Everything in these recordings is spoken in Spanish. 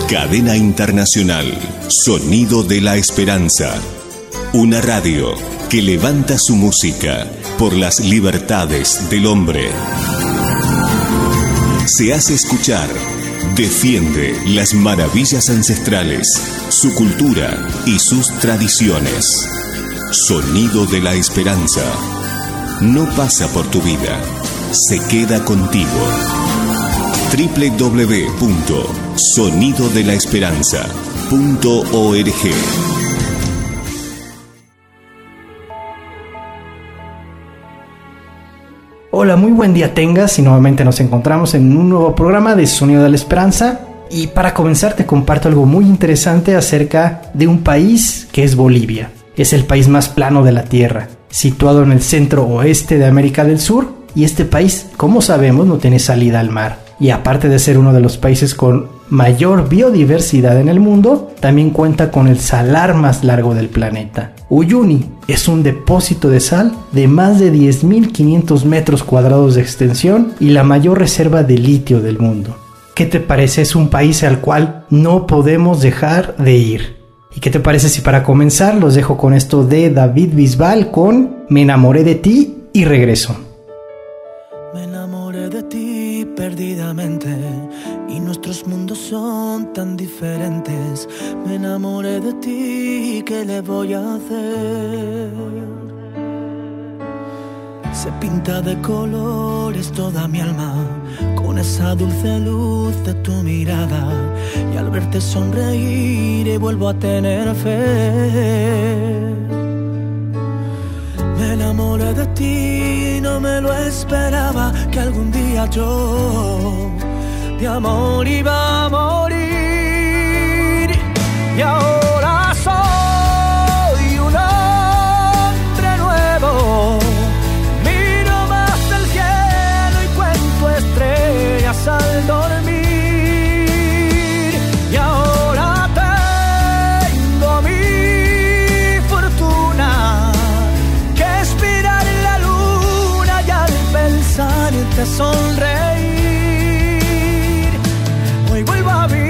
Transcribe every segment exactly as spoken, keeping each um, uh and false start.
Cadena Internacional, Sonido de la Esperanza. Una radio que levanta su música por las libertades del hombre. Se hace escuchar, defiende las maravillas ancestrales, su cultura y sus tradiciones. Sonido de la Esperanza. No pasa por tu vida, se queda contigo. doble u doble u doble u punto sonido de la esperanza punto org. Hola, muy buen día tengas y nuevamente nos encontramos en un nuevo programa de Sonido de la Esperanza. Y para comenzar te comparto algo muy interesante acerca de un país que es Bolivia. Es el país más plano de la Tierra, situado en el centro oeste de América del Sur, y este país, como sabemos, no tiene salida al mar. Y aparte de ser uno de los países con mayor biodiversidad en el mundo, también cuenta con el salar más largo del planeta. Uyuni es un depósito de sal de más de diez mil quinientos metros cuadrados de extensión y la mayor reserva de litio del mundo. ¿Qué te parece? Es un país al cual no podemos dejar de ir. ¿Y qué te parece si para comenzar los dejo con esto de David Bisbal con Me enamoré de ti y regreso? Me enamoré de ti perdidamente y nuestros mundos son tan diferentes. Me enamoré de ti, ¿qué le voy a hacer? Se pinta de colores toda mi alma con esa dulce luz de tu mirada, y al verte sonreír y vuelvo a tener fe. Me enamoré de ti, no me lo esperaba, que algún día yo de amor iba a morir. Y ahora soy un hombre nuevo, miro más el cielo y cuento estrellas al dormir. Y ahora tengo mi fortuna, que espirar en la luna y al pensar y te sonreír, hoy vuelvo a vivir.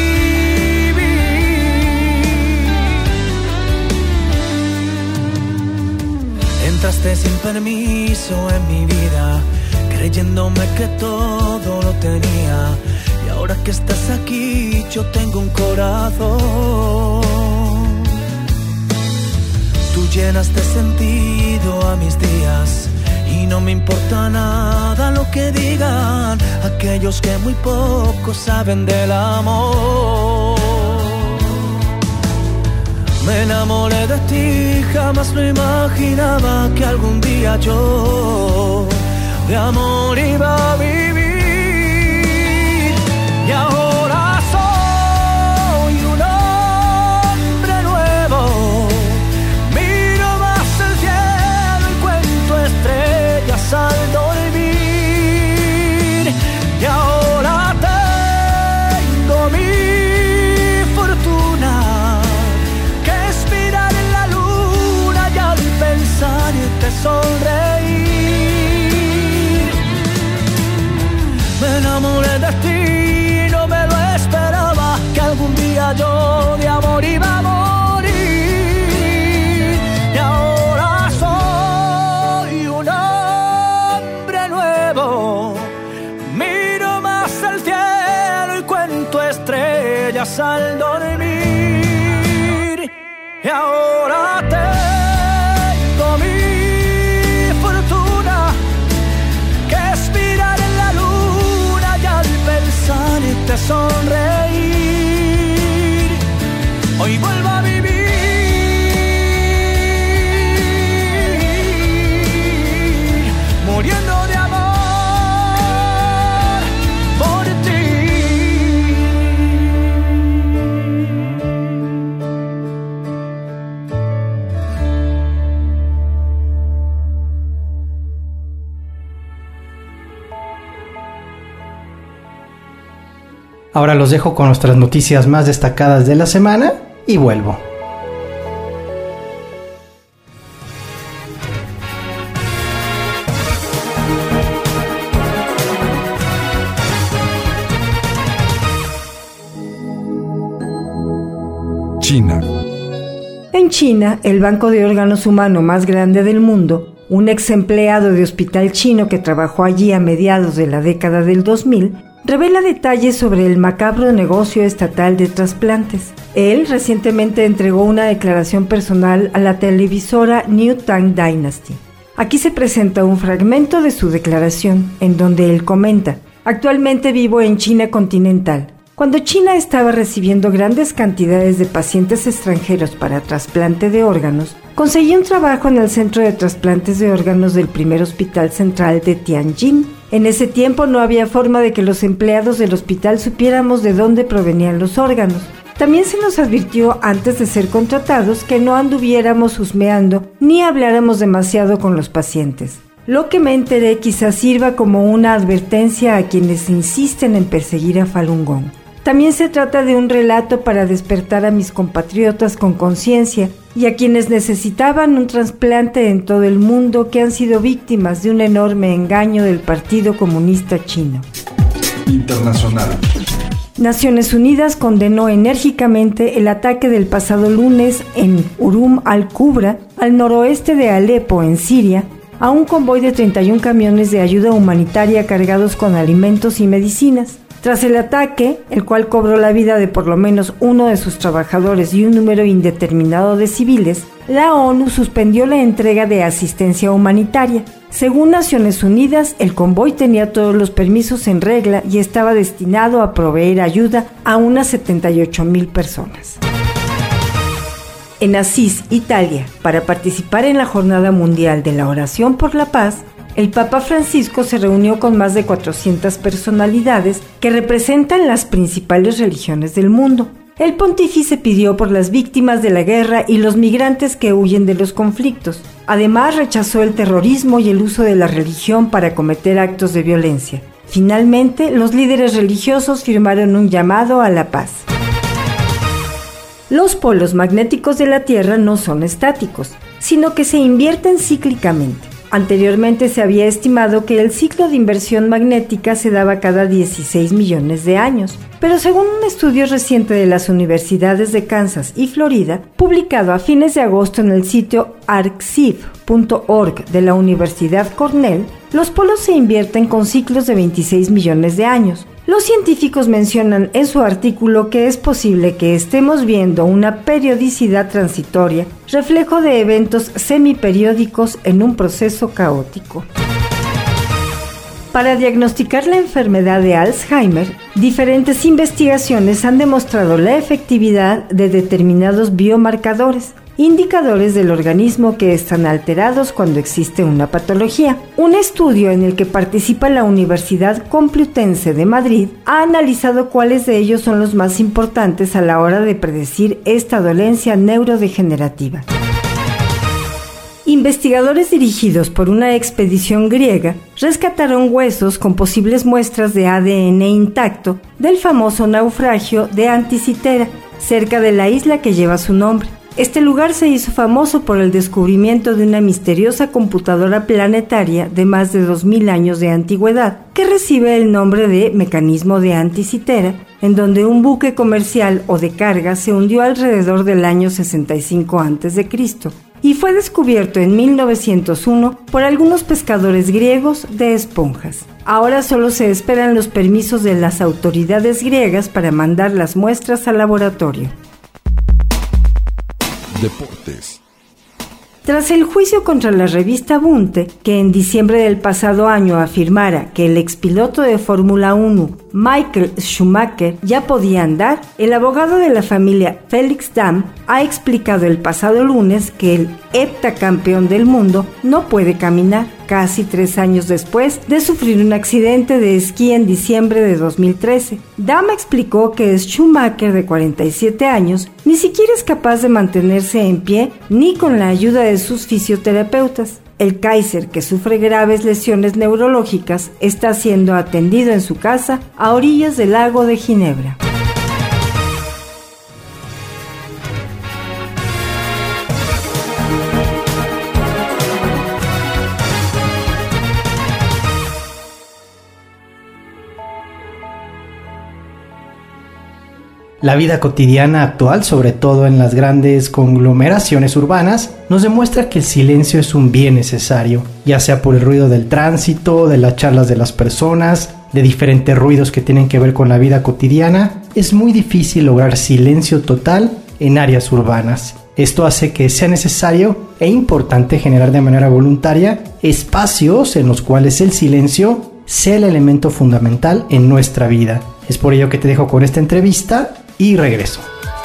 Entraste sin permiso en mi vida, creyéndome que todo lo tenía, y ahora que estás aquí yo tengo un corazón. Tú llenaste sentido a mis días y no me importa nada lo que digan aquellos que muy poco saben del amor. Me enamoré de ti, jamás lo imaginaba, que algún día yo de amor iba a vivir. Y ahora soy un hombre nuevo, miro más el cielo y cuento estrellas al dormir. Y ahora tengo mi fortuna, que es mirar en la luna y al pensar y te sonreír. Me enamoré de ti, no me lo esperaba, que algún día yo de amor iba a morir. Y ahora soy un hombre nuevo, miro más el cielo y cuento estrellas al dormir. Y ahora tengo mi fortuna, que es mirar en la luna y al pensar y te sonreír, hoy vuelvo a vivir, muriendo de amor por ti. Ahora los dejo con nuestras noticias más destacadas de la semana y vuelvo. China. En China, el banco de órganos humano más grande del mundo, un ex empleado de hospital chino que trabajó allí a mediados de la década del dos mil, revela detalles sobre el macabro negocio estatal de trasplantes. Él recientemente entregó una declaración personal a la televisora New Tang Dynasty. Aquí se presenta un fragmento de su declaración, en donde él comenta: actualmente vivo en China continental. Cuando China estaba recibiendo grandes cantidades de pacientes extranjeros para trasplante de órganos, conseguí un trabajo en el Centro de Trasplantes de Órganos del primer Hospital Central de Tianjin. En ese tiempo no había forma de que los empleados del hospital supiéramos de dónde provenían los órganos. También se nos advirtió antes de ser contratados que no anduviéramos husmeando ni habláramos demasiado con los pacientes. Lo que me enteré quizás sirva como una advertencia a quienes insisten en perseguir a Falun Gong. También se trata de un relato para despertar a mis compatriotas con conciencia y a quienes necesitaban un trasplante en todo el mundo que han sido víctimas de un enorme engaño del Partido Comunista Chino. Internacional. Naciones Unidas condenó enérgicamente el ataque del pasado lunes en Urum al-Qubra, al noroeste de Alepo, en Siria, a un convoy de treinta y un camiones de ayuda humanitaria cargados con alimentos y medicinas. Tras el ataque, el cual cobró la vida de por lo menos uno de sus trabajadores y un número indeterminado de civiles, la ONU suspendió la entrega de asistencia humanitaria. Según Naciones Unidas, el convoy tenía todos los permisos en regla y estaba destinado a proveer ayuda a unas setenta y ocho mil personas. En Asís, Italia, para participar en la Jornada Mundial de la Oración por la Paz, el Papa Francisco se reunió con más de cuatrocientas personalidades que representan las principales religiones del mundo. El pontífice pidió por las víctimas de la guerra y los migrantes que huyen de los conflictos. Además, rechazó el terrorismo y el uso de la religión para cometer actos de violencia. Finalmente, los líderes religiosos firmaron un llamado a la paz. Los polos magnéticos de la Tierra no son estáticos, sino que se invierten cíclicamente. Anteriormente se había estimado que el ciclo de inversión magnética se daba cada dieciséis millones de años, pero según un estudio reciente de las universidades de Kansas y Florida, publicado a fines de agosto en el sitio arxiv punto org de la Universidad Cornell, los polos se invierten con ciclos de veintiséis millones de años. Los científicos mencionan en su artículo que es posible que estemos viendo una periodicidad transitoria, reflejo de eventos semiperiódicos en un proceso caótico. Para diagnosticar la enfermedad de Alzheimer, diferentes investigaciones han demostrado la efectividad de determinados biomarcadores, indicadores del organismo que están alterados cuando existe una patología. Un estudio en el que participa la Universidad Complutense de Madrid ha analizado cuáles de ellos son los más importantes a la hora de predecir esta dolencia neurodegenerativa. Investigadores dirigidos por una expedición griega rescataron huesos con posibles muestras de A D N intacto del famoso naufragio de Anticitera, cerca de la isla que lleva su nombre. Este lugar se hizo famoso por el descubrimiento de una misteriosa computadora planetaria de más de dos mil años de antigüedad, que recibe el nombre de Mecanismo de Anticitera, en donde un buque comercial o de carga se hundió alrededor del año sesenta y cinco antes de Cristo y fue descubierto en mil novecientos uno por algunos pescadores griegos de esponjas. Ahora solo se esperan los permisos de las autoridades griegas para mandar las muestras al laboratorio. Deportes. Tras el juicio contra la revista Bunte, que en diciembre del pasado año afirmara que el expiloto de Fórmula uno, Michael Schumacher, ya podía andar, el abogado de la familia Felix Damm ha explicado el pasado lunes que el heptacampeón del mundo no puede caminar, casi tres años después de sufrir un accidente de esquí en diciembre de dos mil trece. Damm explicó que Schumacher, de cuarenta y siete años, ni siquiera es capaz de mantenerse en pie ni con la ayuda de sus fisioterapeutas. El Kaiser, que sufre graves lesiones neurológicas, está siendo atendido en su casa a orillas del lago de Ginebra. La vida cotidiana actual, sobre todo en las grandes conglomeraciones urbanas, nos demuestra que el silencio es un bien necesario, ya sea por el ruido del tránsito, de las charlas de las personas, de diferentes ruidos que tienen que ver con la vida cotidiana. Es muy difícil lograr silencio total en áreas urbanas. Esto hace que sea necesario e importante generar de manera voluntaria espacios en los cuales el silencio sea el elemento fundamental en nuestra vida. Es por ello que te dejo con esta entrevista y regreso.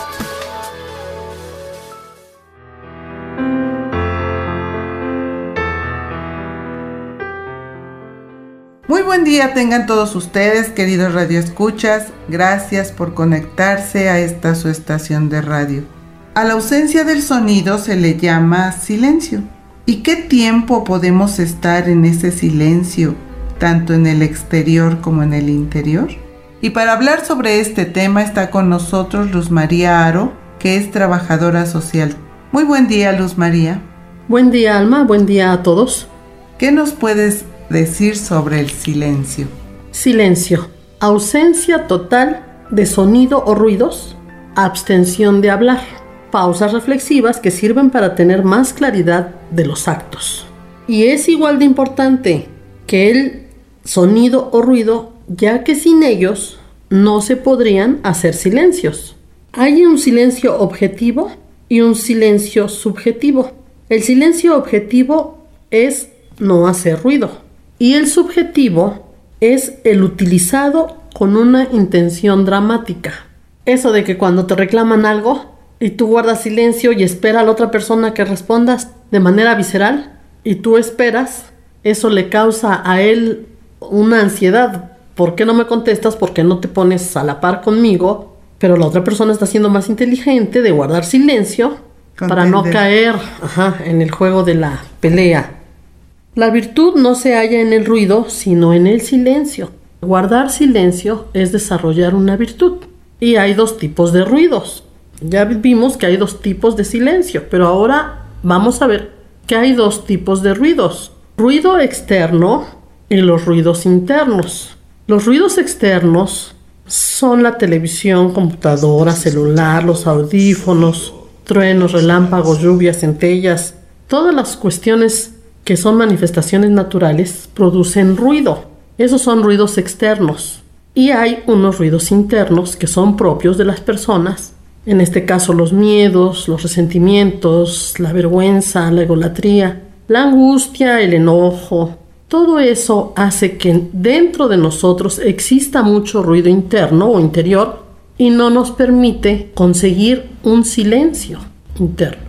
Muy buen día tengan todos ustedes, queridos radioescuchas. Gracias por conectarse a esta su estación de radio. A la ausencia del sonido se le llama silencio. ¿Y qué tiempo podemos estar en ese silencio, tanto en el exterior como en el interior? Y para hablar sobre este tema está con nosotros Luz María Aro, que es trabajadora social. Muy buen día, Luz María. Buen día, Alma. Buen día a todos. ¿Qué nos puedes decir sobre el silencio? Silencio. Ausencia total de sonido o ruidos. Abstención de hablar. Pausas reflexivas que sirven para tener más claridad de los actos. Y es igual de importante que el sonido o ruido, ya que sin ellos no se podrían hacer silencios. Hay un silencio objetivo y un silencio subjetivo. El silencio objetivo es no hacer ruido y el subjetivo es el utilizado con una intención dramática. Eso de que cuando te reclaman algo y tú guardas silencio y esperas a la otra persona que respondas de manera visceral y tú esperas, eso le causa a él una ansiedad. ¿Por qué no me contestas? ¿Por qué no te pones a la par conmigo? Pero la otra persona está siendo más inteligente de guardar silencio Contender. para no caer ajá, en el juego de la pelea. La virtud no se halla en el ruido, sino en el silencio. Guardar silencio es desarrollar una virtud. Y hay dos tipos de ruidos. Ya vimos que hay dos tipos de silencio, pero ahora vamos a ver que hay dos tipos de ruidos. Ruido externo y los ruidos internos. Los ruidos externos son la televisión, computadora, celular, los audífonos, truenos, relámpagos, lluvias, centellas. Todas las cuestiones que son manifestaciones naturales producen ruido. Esos son ruidos externos. Y hay unos ruidos internos que son propios de las personas. En este caso los miedos, los resentimientos, la vergüenza, la egolatría, la angustia, el enojo. Todo eso hace que dentro de nosotros exista mucho ruido interno o interior y no nos permite conseguir un silencio interno.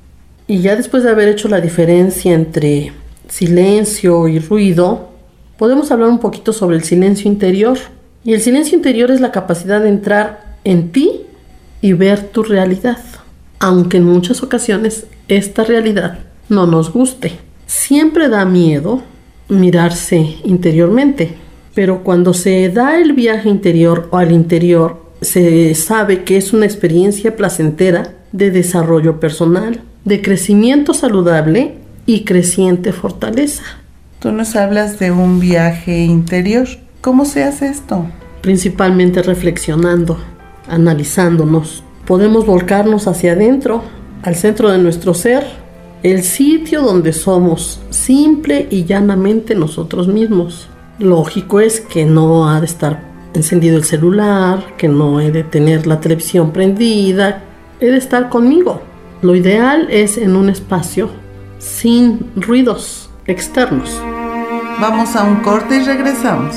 Y ya después de haber hecho la diferencia entre silencio y ruido, podemos hablar un poquito sobre el silencio interior. Y el silencio interior es la capacidad de entrar en ti y ver tu realidad, aunque en muchas ocasiones esta realidad no nos guste. Siempre da miedo mirarse interiormente, pero cuando se da el viaje interior o al interior, se sabe que es una experiencia placentera de desarrollo personal, de crecimiento saludable y creciente fortaleza. Tú nos hablas de un viaje interior. ¿Cómo se hace esto? Principalmente reflexionando, analizándonos. Podemos volcarnos hacia adentro, al centro de nuestro ser, el sitio donde somos simple y llanamente nosotros mismos. Lógico es que no ha de estar encendido el celular, que no he de tener la televisión prendida, he de estar conmigo. Lo ideal es en un espacio sin ruidos externos. Vamos a un corte y regresamos.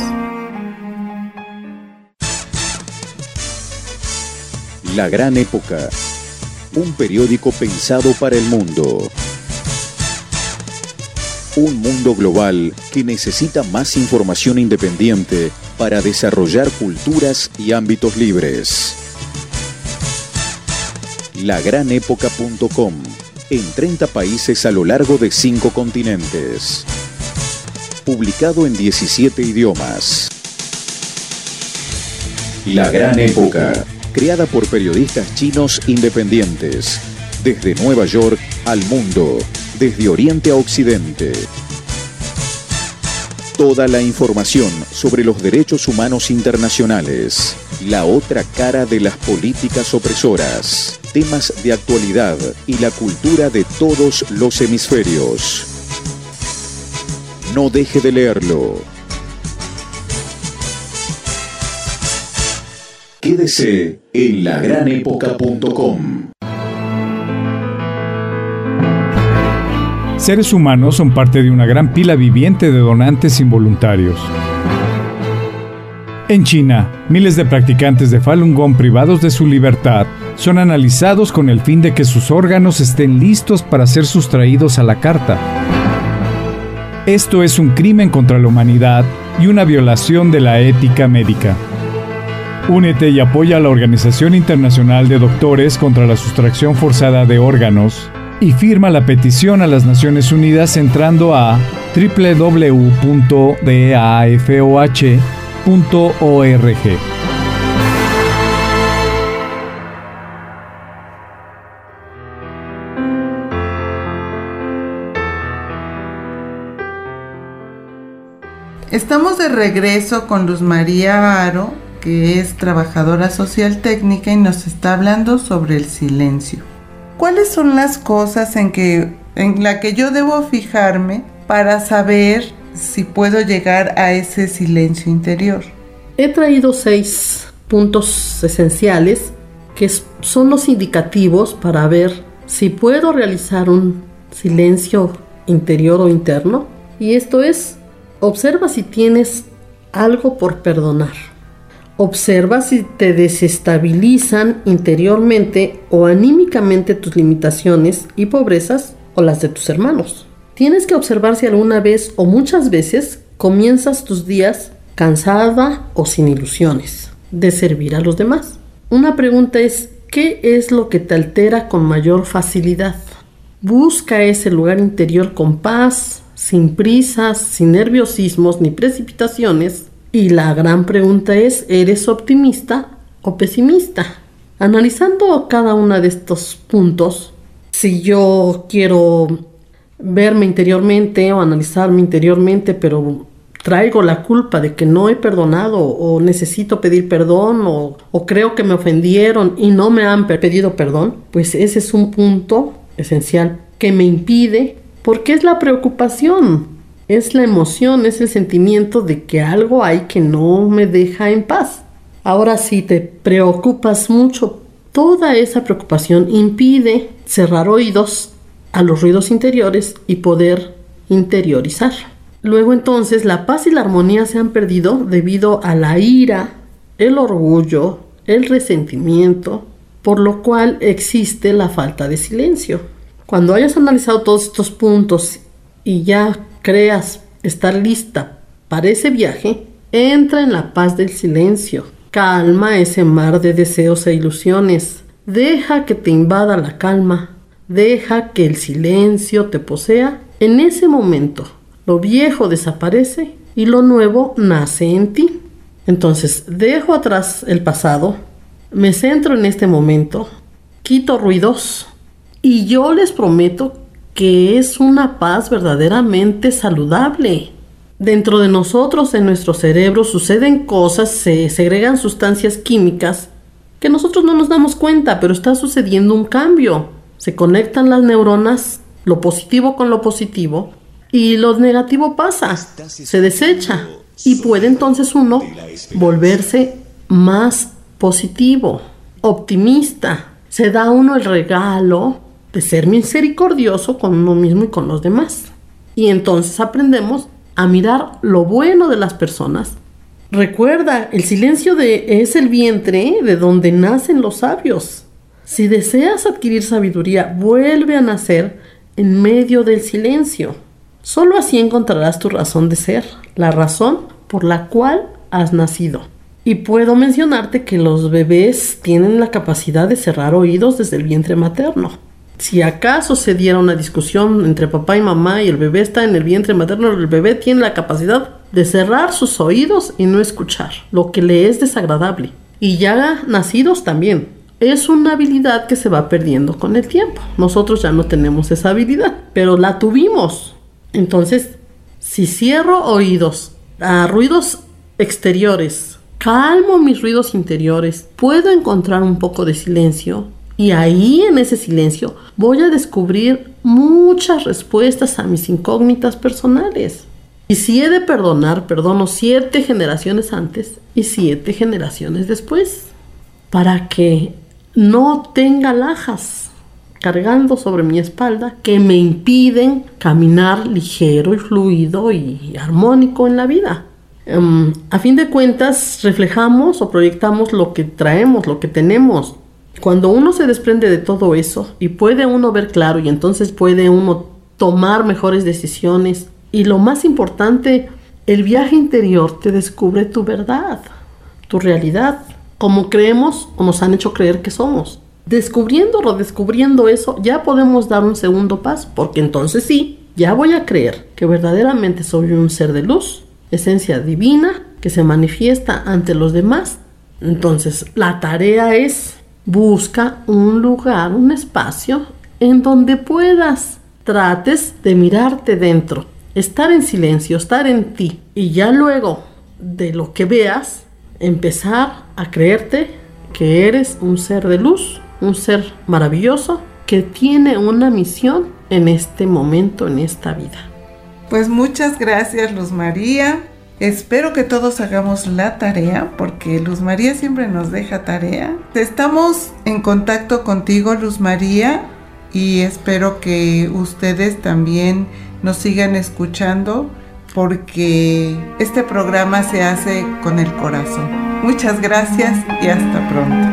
La Gran Época, un periódico pensado para el mundo. Un mundo global que necesita más información independiente para desarrollar culturas y ámbitos libres. la gran época punto com, en treinta países a lo largo de cinco continentes. Publicado en diecisiete idiomas. La Gran Época, creada por periodistas chinos independientes, desde Nueva York al mundo, desde Oriente a Occidente. Toda la información sobre los derechos humanos internacionales, la otra cara de las políticas opresoras, temas de actualidad y la cultura de todos los hemisferios. No deje de leerlo. Quédese en la gran época punto com. Seres humanos son parte de una gran pila viviente de donantes involuntarios. En China, miles de practicantes de Falun Gong privados de su libertad son analizados con el fin de que sus órganos estén listos para ser sustraídos a la carta. Esto es un crimen contra la humanidad y una violación de la ética médica. Únete y apoya a la Organización Internacional de Doctores contra la Sustracción Forzada de Órganos y firma la petición a las Naciones Unidas entrando a doble u doble u doble u punto d a f o h punto org. Estamos de regreso con Luz María Aro, que es trabajadora social técnica y nos está hablando sobre el silencio. ¿Cuáles son las cosas en que en la que yo debo fijarme para saber si puedo llegar a ese silencio interior? He traído seis puntos esenciales que son los indicativos para ver si puedo realizar un silencio interior o interno. Y esto es, observa si tienes algo por perdonar. Observa si te desestabilizan interiormente o anímicamente tus limitaciones y pobrezas o las de tus hermanos. Tienes que observar si alguna vez o muchas veces comienzas tus días cansada o sin ilusiones de servir a los demás. Una pregunta es, ¿qué es lo que te altera con mayor facilidad? Busca ese lugar interior con paz, sin prisas, sin nerviosismos ni precipitaciones. Y la gran pregunta es, ¿eres optimista o pesimista? Analizando cada uno de estos puntos, si yo quiero verme interiormente o analizarme interiormente, pero traigo la culpa de que no he perdonado o necesito pedir perdón o, o creo que me ofendieron y no me han pedido perdón, pues ese es un punto esencial que me impide, porque es la preocupación. Es la emoción, es el sentimiento de que algo hay que no me deja en paz. Ahora, si te preocupas mucho, toda esa preocupación impide cerrar oídos a los ruidos interiores y poder interiorizar. Luego entonces la paz y la armonía se han perdido debido a la ira, el orgullo, el resentimiento, por lo cual existe la falta de silencio. Cuando hayas analizado todos estos puntos y ya creas estar lista para ese viaje, entra en la paz del silencio. Calma ese mar de deseos e ilusiones. Deja que te invada la calma. Deja que el silencio te posea. En ese momento, lo viejo desaparece y lo nuevo nace en ti. Entonces, dejo atrás el pasado, me centro en este momento, quito ruidos y yo les prometo que es una paz verdaderamente saludable. Dentro de nosotros, en nuestro cerebro, suceden cosas, se segregan sustancias químicas que nosotros no nos damos cuenta, pero está sucediendo un cambio. Se conectan las neuronas, lo positivo con lo positivo, y lo negativo pasa, se desecha, y puede entonces uno volverse más positivo, optimista. Se da uno el regalo de ser misericordioso con uno mismo y con los demás. Y entonces aprendemos a mirar lo bueno de las personas. Recuerda, el silencio de, es el vientre de donde nacen los sabios. Si deseas adquirir sabiduría, vuelve a nacer en medio del silencio. Solo así encontrarás tu razón de ser, la razón por la cual has nacido. Y puedo mencionarte que los bebés tienen la capacidad de cerrar oídos desde el vientre materno. Si acaso se diera una discusión entre papá y mamá y el bebé está en el vientre materno, el bebé tiene la capacidad de cerrar sus oídos y no escuchar lo que le es desagradable. Y ya nacidos también. Es una habilidad que se va perdiendo con el tiempo. Nosotros ya no tenemos esa habilidad, pero la tuvimos. Entonces, Si cierro oídos a ruidos exteriores, calmo mis ruidos interiores, puedo encontrar un poco de silencio y ahí en ese silencio voy a descubrir muchas respuestas a mis incógnitas personales. Y si he de perdonar, perdono siete generaciones antes y siete generaciones después, para que no tenga lajas cargando sobre mi espalda que me impiden caminar ligero y fluido y armónico en la vida. Um, a fin de cuentas, reflejamos o proyectamos lo que traemos, lo que tenemos. Cuando uno se desprende de todo eso y puede uno ver claro y entonces puede uno tomar mejores decisiones. Y lo más importante, el viaje interior te descubre tu verdad, tu realidad, como creemos o nos han hecho creer que somos. Descubriendo o redescubriendo eso, ya podemos dar un segundo paso, porque entonces sí, ya voy a creer que verdaderamente soy un ser de luz, esencia divina, que se manifiesta ante los demás. Entonces, la tarea es, busca un lugar, un espacio en donde puedas, trates de mirarte dentro. Estar en silencio, estar en ti y ya luego de lo que veas, empezar a creerte que eres un ser de luz, un ser maravilloso que tiene una misión en este momento, en esta vida. Pues muchas gracias, Luz María. Espero que todos hagamos la tarea porque Luz María siempre nos deja tarea. Estamos en contacto contigo, Luz María, y espero que ustedes también nos sigan escuchando porque este programa se hace con el corazón. Muchas gracias y hasta pronto.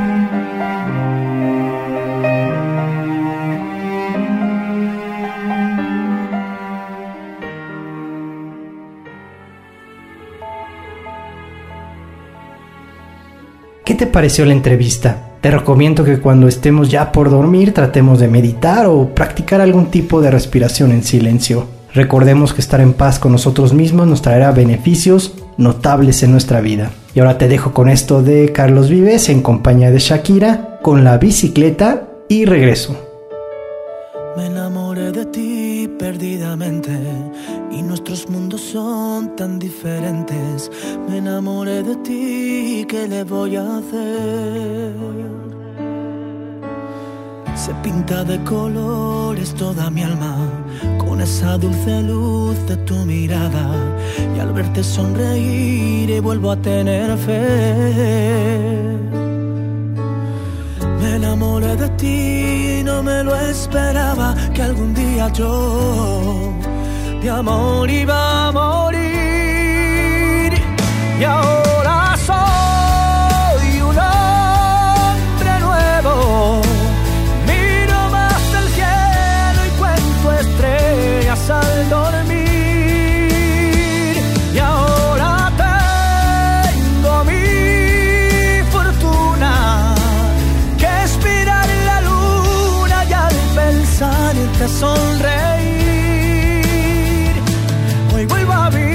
¿Qué te pareció la entrevista? Te recomiendo que cuando estemos ya por dormir tratemos de meditar o practicar algún tipo de respiración en silencio. Recordemos que estar en paz con nosotros mismos nos traerá beneficios notables en nuestra vida. Y ahora te dejo con esto de Carlos Vives en compañía de Shakira, con La Bicicleta, y regreso. Me enamoré de ti perdidamente y nuestros mundos son tan diferentes. Me enamoré de ti, ¿qué le voy a hacer? Se pinta de colores toda mi alma con esa dulce luz de tu mirada, y al verte sonreír vuelvo a tener fe. Me enamoré de ti, no me lo esperaba, que algún día yo de amor iba a morir. Y ahora soy un hombre nuevo, miro más el cielo y cuento estrellas al dormir. Y ahora tengo mi fortuna, que esperar la luna y al pensarte sonreír, hoy vuelvo a vivir.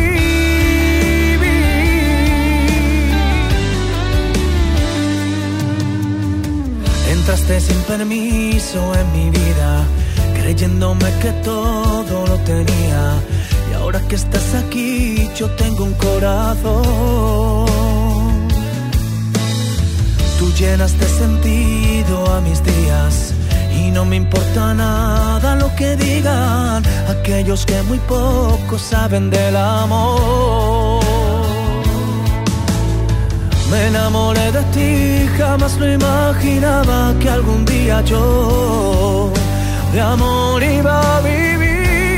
Entraste sin permiso en mi vida, creyéndome que todo lo tenía, y ahora que estás aquí yo tengo un corazón. Tú llenas de sentido a mis días y no me importa nada lo que digan aquellos que muy poco saben del amor. Me enamoré de ti, jamás lo imaginaba, que algún día yo de amor iba a vivir.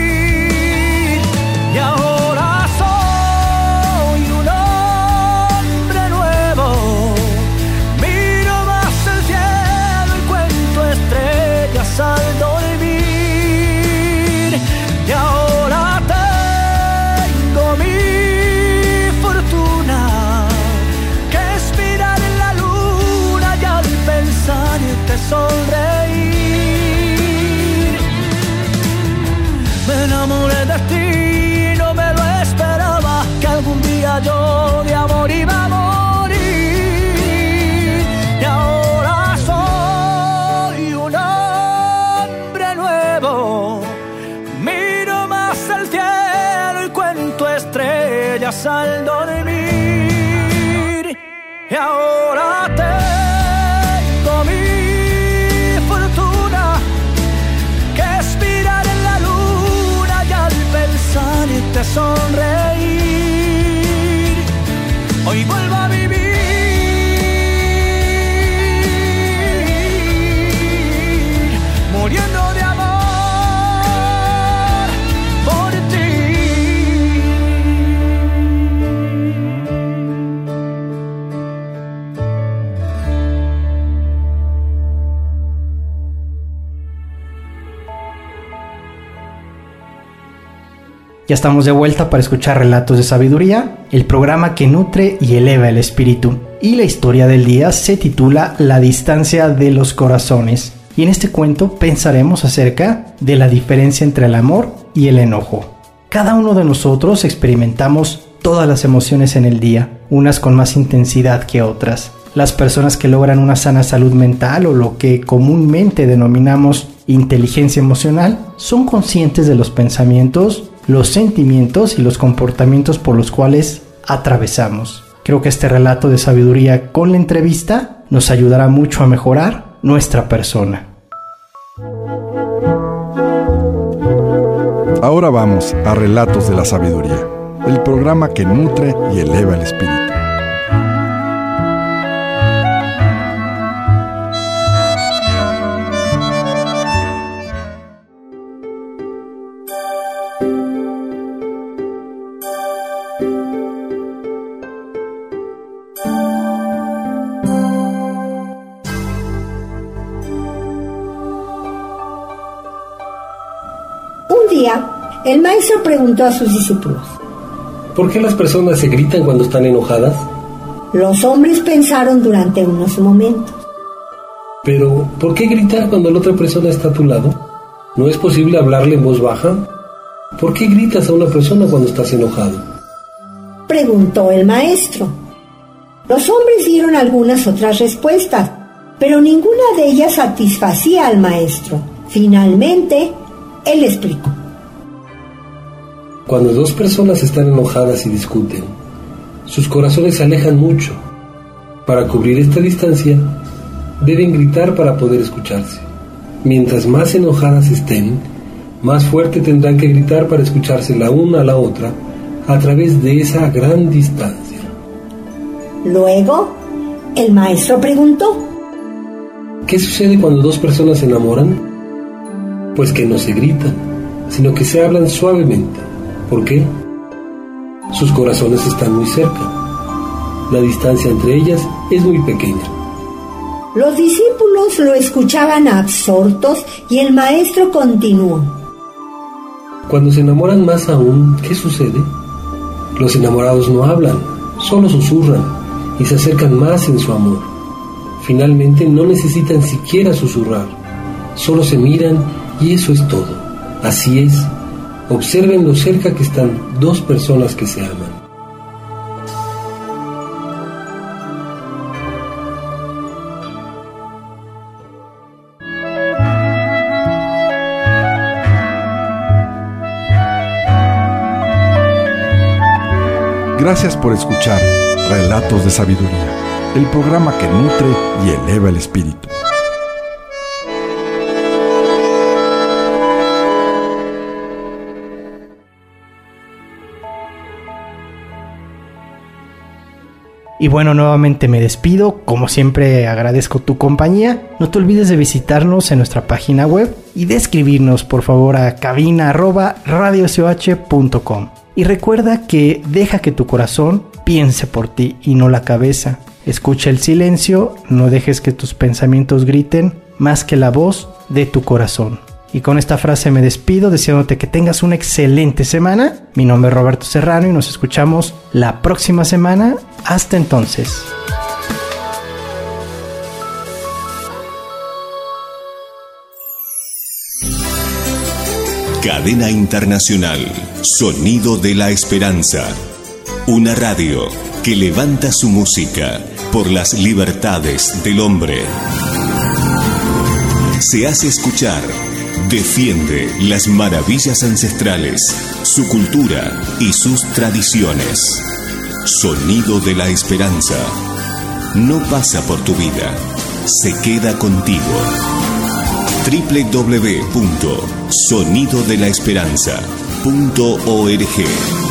Y ahora soy un hombre nuevo, miro más el cielo y cuento estrellas al dormir. Y ahora tengo mi fortuna, que es mirar en la luna y al pensarte sonreír. Me enamoré de ti, no me Ya estamos de vuelta para escuchar Relatos de Sabiduría, el programa que nutre y eleva el espíritu. Y la historia del día se titula La distancia de los corazones. Y en este cuento pensaremos acerca de la diferencia entre el amor y el enojo. Cada uno de nosotros experimentamos todas las emociones en el día, unas con más intensidad que otras. Las personas que logran una sana salud mental o lo que comúnmente denominamos inteligencia emocional son conscientes de los pensamientos, los sentimientos y los comportamientos por los cuales atravesamos. Creo que este relato de sabiduría con la entrevista nos ayudará mucho a mejorar nuestra persona. Ahora vamos a Relatos de la Sabiduría, el programa que nutre y eleva el espíritu. El maestro preguntó a sus discípulos: ¿por qué las personas se gritan cuando están enojadas? Los hombres pensaron durante unos momentos. Pero, ¿por qué gritar cuando la otra persona está a tu lado? ¿No es posible hablarle en voz baja? ¿Por qué gritas a una persona cuando estás enojado? Preguntó el maestro. Los hombres dieron algunas otras respuestas, pero ninguna de ellas satisfacía al maestro. Finalmente, él explicó: cuando dos personas están enojadas y discuten, sus corazones se alejan mucho. Para cubrir esta distancia, deben gritar para poder escucharse. Mientras más enojadas estén, más fuerte tendrán que gritar para escucharse la una a la otra a través de esa gran distancia. Luego, el maestro preguntó: ¿qué sucede cuando dos personas se enamoran? Pues que no se gritan, sino que se hablan suavemente. ¿Por qué? Sus corazones están muy cerca. La distancia entre ellas es muy pequeña. Los discípulos lo escuchaban absortos y el maestro continuó: cuando se enamoran más aún, ¿qué sucede? Los enamorados no hablan, solo susurran y se acercan más en su amor. Finalmente no necesitan siquiera susurrar, solo se miran y eso es todo. Así es. Observen lo cerca que están dos personas que se aman. Gracias por escuchar Relatos de Sabiduría, el programa que nutre y eleva el espíritu. Y bueno, nuevamente me despido. Como siempre, agradezco tu compañía. No te olvides de visitarnos en nuestra página web y de escribirnos, por favor, a cabina arroba radio s o h punto com. Y recuerda que deja que tu corazón piense por ti y no la cabeza. Escucha el silencio, no dejes que tus pensamientos griten más que la voz de tu corazón. Y con esta frase me despido, deseándote que tengas una excelente semana. Mi nombre es Roberto Serrano y nos escuchamos la próxima semana. Hasta entonces. Cadena Internacional, Sonido de la Esperanza. Una radio que levanta su música por las libertades del hombre. Se hace escuchar. Defiende las maravillas ancestrales, su cultura y sus tradiciones. Sonido de la Esperanza. No pasa por tu vida, se queda contigo. doble u doble u doble u punto sonido de la esperanza punto org